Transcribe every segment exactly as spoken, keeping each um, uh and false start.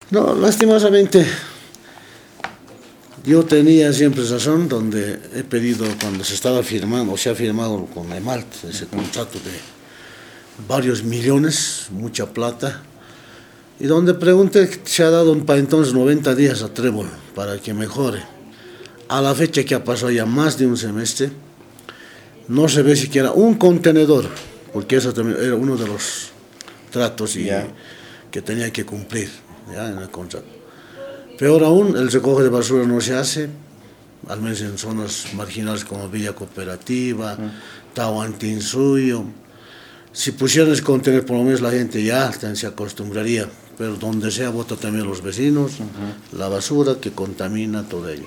No, lastimosamente, yo tenía siempre razón donde he pedido, cuando se estaba firmando, o se ha firmado con EMALT, ese contrato de varios millones, mucha plata, y donde pregunté, se ha dado para entonces noventa días a Trébol para que mejore. A la fecha que ha pasado ya más de un semestre, no se ve siquiera un contenedor, porque eso también era uno de los tratos y, yeah. que tenía que cumplir, ¿ya?, en el contrato. Peor aún, el recoge de basura no se hace, al menos en zonas marginales como Villa Cooperativa, uh-huh. Tahuantinsuyo. Si pusieran ese contenedor, por lo menos la gente ya se acostumbraría, pero donde sea vota también los vecinos, uh-huh. la basura que contamina todo ello.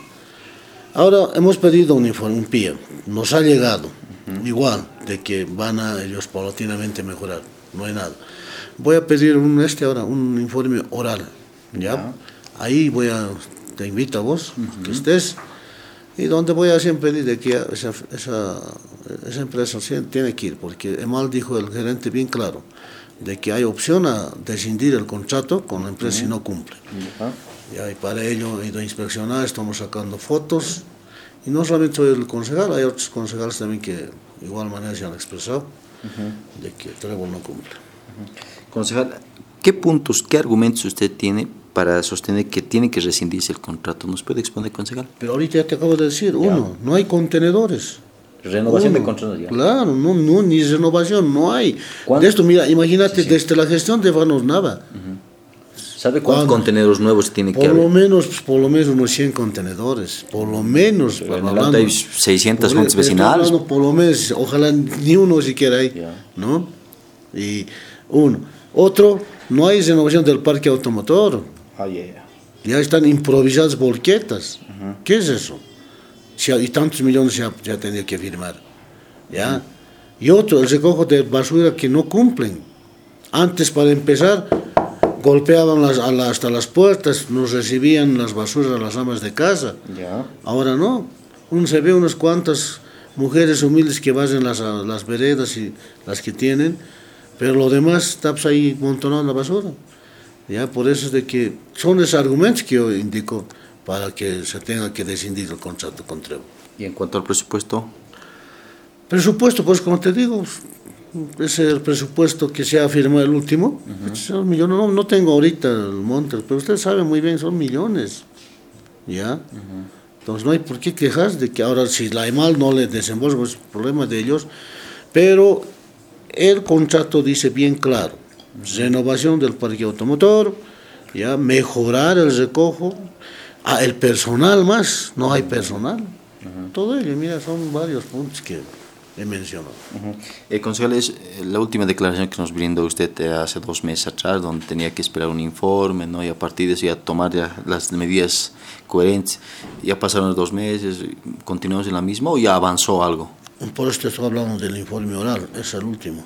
Ahora hemos pedido un informe, un P I A, nos ha llegado, uh-huh. igual, de que van a ellos paulatinamente mejorar, no hay nada. Voy a pedir un, este ahora, un informe oral, ¿ya? Uh-huh. Ahí voy a, te invito a vos, uh-huh. que estés, y donde voy a siempre pedir de que esa, esa, esa empresa tiene que ir, porque EMAL dijo el gerente bien claro, de que hay opción a rescindir el contrato con la empresa uh-huh. si no cumple. Uh-huh. Ya, y para ello he ido a inspeccionar, estamos sacando fotos, y no solamente soy el concejal, hay otros concejales también que de igual manera se han expresado uh-huh. de que Trébol no cumple. Uh-huh. Concejal, ¿qué puntos, qué argumentos usted tiene para sostener que tiene que rescindirse el contrato? ¿Nos puede exponer, concejal? Pero ahorita ya te acabo de decir, ya. uno, no hay contenedores. Renovación uno, de contratos ya. Claro, no, no, ni renovación, no hay. De esto, mira, imagínate, sí, sí. desde la gestión de Vanos Nava. Uh-huh. ¿Sabe cuántos contenedores nuevos tiene por que haber? Por lo menos, por lo menos unos cien contenedores, por lo menos. Pero en hablando, hay seiscientas juntas vecinales. Hablando, por lo menos, ojalá ni uno siquiera hay, yeah. ¿no? Y uno. Otro, no hay renovación del parque automotor. Oh, yeah. Ya están improvisadas volquetas. Uh-huh. ¿Qué es eso? Si hay tantos millones ya, ya tendría que firmar. ¿Ya? Uh-huh. Y otro, el recojo de basura que no cumplen. Antes, para empezar, golpeaban las, a la, hasta las puertas, nos recibían las basuras a las amas de casa. Yeah. Ahora no. Uno se ve unas cuantas mujeres humildes que vayan las, a las veredas y las que tienen, pero lo demás está pues, ahí amontonado la basura. Ya, por eso es de que son esos argumentos que yo indico para que se tenga que rescindir el contrato con Trébol. ¿Y en cuanto al presupuesto? Presupuesto, pues como te digo, ese el presupuesto que se ha firmado el último, uh-huh. son millones, no, no tengo ahorita el monte, pero usted sabe muy bien, son millones. ¿Ya? Uh-huh. Entonces no hay por qué quejarse de que ahora si la EMAL no le desembolsa, pues es problema de ellos, pero el contrato dice bien claro, renovación del parque automotor, ya mejorar el recojo, ah, el personal más, no hay personal, uh-huh. todo ello, mira, son varios puntos que he mencionado. Uh-huh. Eh, concejal, es la última declaración que nos brindó usted hace dos meses atrás, donde tenía que esperar un informe, ¿no? Y a partir de eso ya tomar ya las medidas coherentes. Ya pasaron los dos meses, ¿continuamos en la misma o ya avanzó algo? Por esto estoy hablando del informe oral, es el último.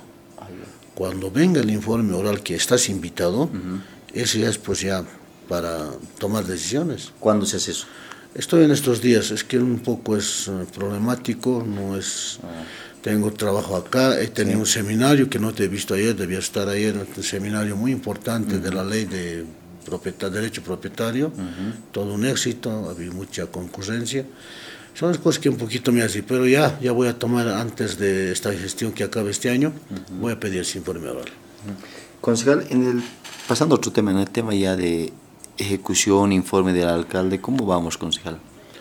Cuando venga el informe oral que estás invitado, uh-huh. ese ya es pues ya para tomar decisiones. ¿Cuándo se hace eso? Estoy en estos días, es que un poco es uh, problemático, no es... Uh-huh. Tengo trabajo acá, he tenido sí. un seminario que no te he visto ayer, debía estar ayer, un seminario muy importante uh-huh. de la ley de propietario, derecho propietario, uh-huh. todo un éxito, había mucha concurrencia. Son las cosas que un poquito me hacen, pero ya, ya voy a tomar antes de esta gestión que acabe este año, uh-huh. voy a pedir ese informe oral. Uh-huh. Concejal, en el, pasando a otro tema, en el tema ya de ejecución, informe del alcalde, ¿cómo vamos, concejal?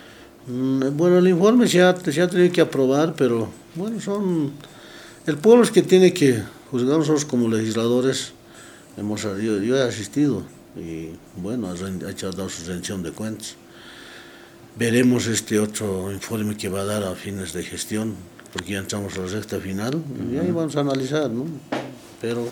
Mm, bueno, el informe se ha, se ha tenido que aprobar, pero bueno, son... El pueblo es que tiene que juzgar, nosotros como legisladores, hemos, yo, yo he asistido y bueno, ha hecho dado su rendición de cuentas. Veremos este otro informe que va a dar a fines de gestión, porque ya entramos a la recta final, uh-huh. y ahí vamos a analizar, ¿no? Pero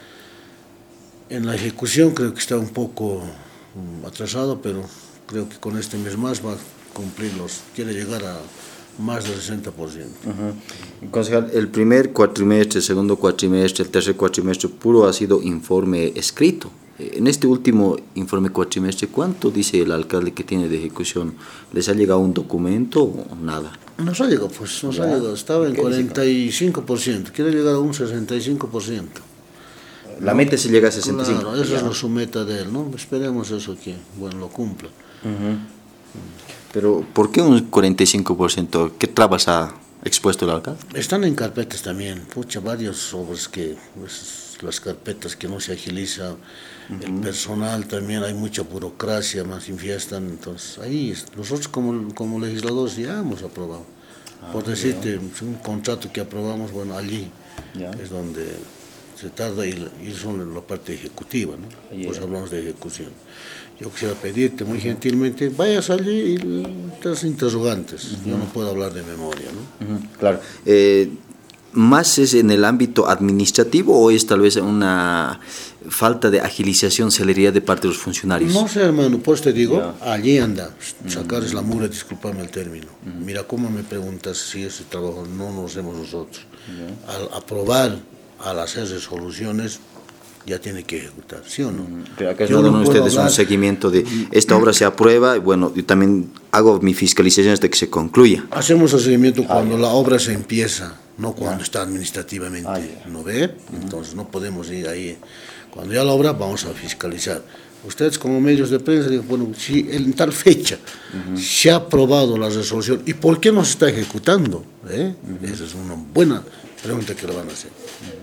en la ejecución creo que está un poco um, atrasado, pero creo que con este mes más va a cumplirlos, quiere llegar a más del sesenta por ciento. Uh-huh. Concejal, el primer cuatrimestre, el segundo cuatrimestre, el tercer cuatrimestre puro ha sido informe escrito. En este último informe cuatrimestre, ¿cuánto dice el alcalde que tiene de ejecución? ¿Les ha llegado un documento o nada? Nos ha llegado, pues, nos ya. ha llegado. Estaba en cuarenta y cinco por ciento, quiere llegar a un sesenta y cinco por ciento. La meta se llega a sesenta y cinco. Claro, esa es su meta de él, ¿no? Esperemos eso que, bueno, lo cumpla. Uh-huh. Pero, ¿por qué un cuarenta y cinco por ciento? ¿Qué trabas ha expuesto el alcalde? Están en carpetas también, pucha, varias obras que, pues, las carpetas que no se agiliza, uh-huh. El personal también, hay mucha burocracia, más infiestan, entonces ahí nosotros como, como legisladores ya hemos aprobado. Ah, por decirte, yeah. Un contrato que aprobamos, bueno, allí yeah. Es donde se tarda y, y son la parte ejecutiva, ¿no? Yeah. Pues hablamos de ejecución. Yo quisiera pedirte muy gentilmente, vayas allí y estás interrogantes. Uh-huh. Yo no puedo hablar de memoria, ¿no? Uh-huh. Claro. Eh, ¿Más es en el ámbito administrativo o es tal vez una falta de agilización, celeridad de parte de los funcionarios? No sé, hermano, pues te digo, yeah. Allí anda, sacar es la mugre, disculpame el término. Uh-huh. Mira cómo me preguntas si ese trabajo no lo hacemos nosotros. Yeah. Al aprobar, al hacer resoluciones, ya tiene que ejecutar, ¿sí o no? Pero acá no dan ustedes hablar. Un seguimiento de esta obra se aprueba y bueno, yo también hago mi fiscalización hasta que se concluya. Hacemos el seguimiento cuando ah, la obra se empieza, no cuando ah. está administrativamente, ah, yeah. ¿No ve? Uh-huh. Entonces no podemos ir ahí. Cuando ya la obra vamos a fiscalizar. Ustedes como medios de prensa digan, bueno, si en tal fecha uh-huh. Se ha aprobado la resolución, ¿y por qué no se está ejecutando? ¿Eh? Uh-huh. Esa es una buena pregunta que le van a hacer.